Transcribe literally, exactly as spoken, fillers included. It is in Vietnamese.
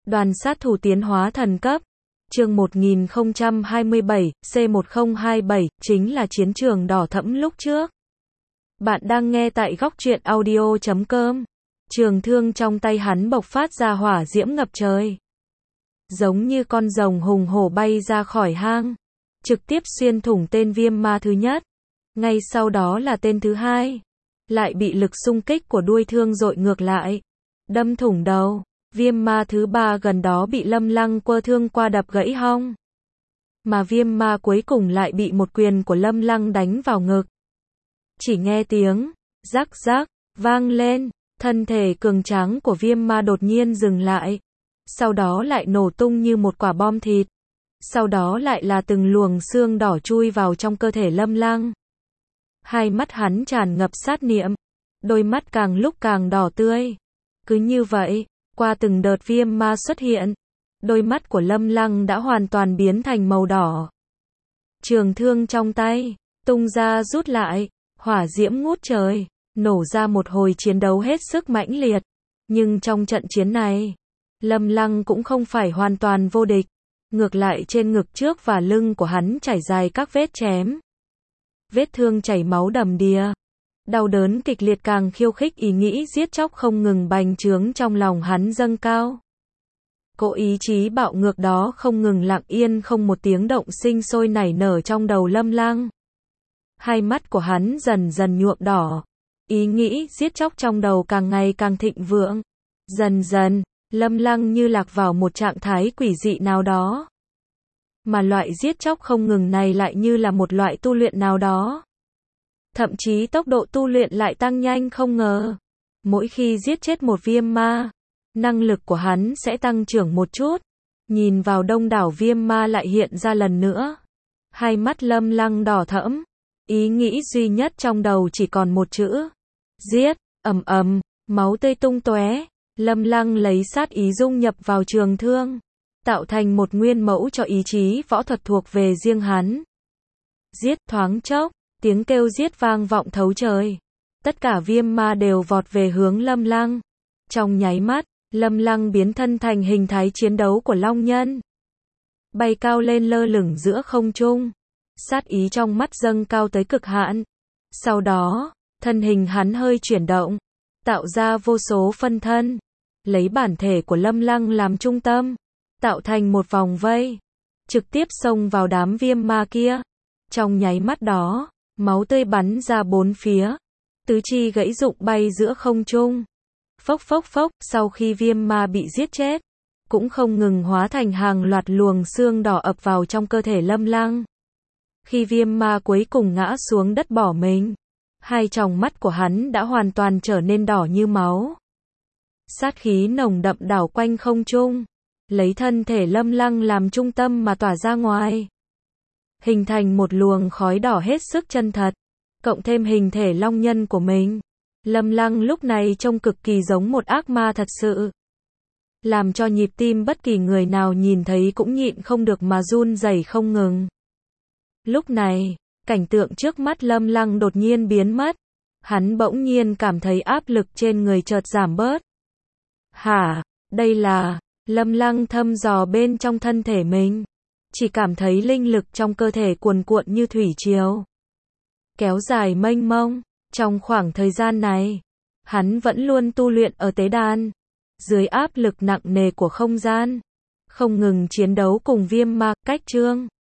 Đoàn sát thủ tiến hóa thần cấp. Chương một nghìn không trăm hai mươi bảy, C một không hai bảy, chính là chiến trường đỏ thẫm lúc trước. Bạn đang nghe tại góc truyện audio chấm com. Trường thương trong tay hắn bộc phát ra hỏa diễm ngập trời. Giống như con rồng hùng hổ bay ra khỏi hang. Trực tiếp xuyên thủng tên viêm ma thứ nhất. Ngay sau đó là tên thứ hai. Lại bị lực xung kích của đuôi thương dội ngược lại. Đâm thủng đầu. Viêm ma thứ ba gần đó bị Lâm Lăng quơ thương qua đập gãy hông. Mà viêm ma cuối cùng lại bị một quyền của Lâm Lăng đánh vào ngực. Chỉ nghe tiếng rắc rắc vang lên, thân thể cường tráng của viêm ma đột nhiên dừng lại. Sau đó lại nổ tung như một quả bom thịt. Sau đó lại là từng luồng xương đỏ chui vào trong cơ thể Lâm Lăng. Hai mắt hắn tràn ngập sát niệm. Đôi mắt càng lúc càng đỏ tươi. Cứ như vậy, qua từng đợt viêm ma xuất hiện, đôi mắt của Lâm Lăng đã hoàn toàn biến thành màu đỏ. Trường thương trong tay, tung ra rút lại, hỏa diễm ngút trời, nổ ra một hồi chiến đấu hết sức mãnh liệt. Nhưng trong trận chiến này, Lâm Lăng cũng không phải hoàn toàn vô địch. Ngược lại trên ngực trước và lưng của hắn chảy dài các vết chém. Vết thương chảy máu đầm đìa. Đau đớn kịch liệt càng khiêu khích ý nghĩ giết chóc không ngừng bành trướng trong lòng hắn dâng cao. Cỗ ý chí bạo ngược đó không ngừng lặng yên không một tiếng động sinh sôi nảy nở trong đầu Lâm Lăng. Hai mắt của hắn dần dần nhuộm đỏ. Ý nghĩ giết chóc trong đầu càng ngày càng thịnh vượng. Dần dần, Lâm Lăng như lạc vào một trạng thái quỷ dị nào đó. Mà loại giết chóc không ngừng này lại như là một loại tu luyện nào đó. Thậm chí tốc độ tu luyện lại tăng nhanh không ngờ. Mỗi khi giết chết một viêm ma, năng lực của hắn sẽ tăng trưởng một chút. Nhìn vào đông đảo viêm ma lại hiện ra lần nữa. Hai mắt Lâm Lăng đỏ thẫm. Ý nghĩ duy nhất trong đầu chỉ còn một chữ. Giết, ầm ầm, máu tươi tung tóe. Lâm Lăng lấy sát ý dung nhập vào trường thương. Tạo thành một nguyên mẫu cho ý chí võ thuật thuộc về riêng hắn. Giết thoáng chốc. Tiếng kêu giết vang vọng thấu trời. Tất cả viêm ma đều vọt về hướng Lâm Lăng. Trong nháy mắt, Lâm Lăng biến thân thành hình thái chiến đấu của Long Nhân. Bay cao lên lơ lửng giữa không trung. Sát ý trong mắt dâng cao tới cực hạn. Sau đó, thân hình hắn hơi chuyển động. Tạo ra vô số phân thân. Lấy bản thể của Lâm Lăng làm trung tâm. Tạo thành một vòng vây. Trực tiếp xông vào đám viêm ma kia. Trong nháy mắt đó, máu tươi bắn ra bốn phía. Tứ chi gãy rụng bay giữa không trung. Phốc phốc phốc, sau khi viêm ma bị giết chết, cũng không ngừng hóa thành hàng loạt luồng xương đỏ ập vào trong cơ thể Lâm Lăng. Khi viêm ma cuối cùng ngã xuống đất bỏ mình, hai tròng mắt của hắn đã hoàn toàn trở nên đỏ như máu. Sát khí nồng đậm đảo quanh không trung, lấy thân thể Lâm Lăng làm trung tâm mà tỏa ra ngoài. Hình thành một luồng khói đỏ hết sức chân thật, cộng thêm hình thể long nhân của mình. Lâm Lăng lúc này trông cực kỳ giống một ác ma thật sự. Làm cho nhịp tim bất kỳ người nào nhìn thấy cũng nhịn không được mà run rẩy không ngừng. Lúc này, cảnh tượng trước mắt Lâm Lăng đột nhiên biến mất. Hắn bỗng nhiên cảm thấy áp lực trên người chợt giảm bớt. Hả, đây là... Lâm Lăng thăm dò bên trong thân thể mình. Chỉ cảm thấy linh lực trong cơ thể cuồn cuộn như thủy triều. Kéo dài mênh mông. Trong khoảng thời gian này, hắn vẫn luôn tu luyện ở tế đàn. Dưới áp lực nặng nề của không gian. Không ngừng chiến đấu cùng viêm ma, cách trương.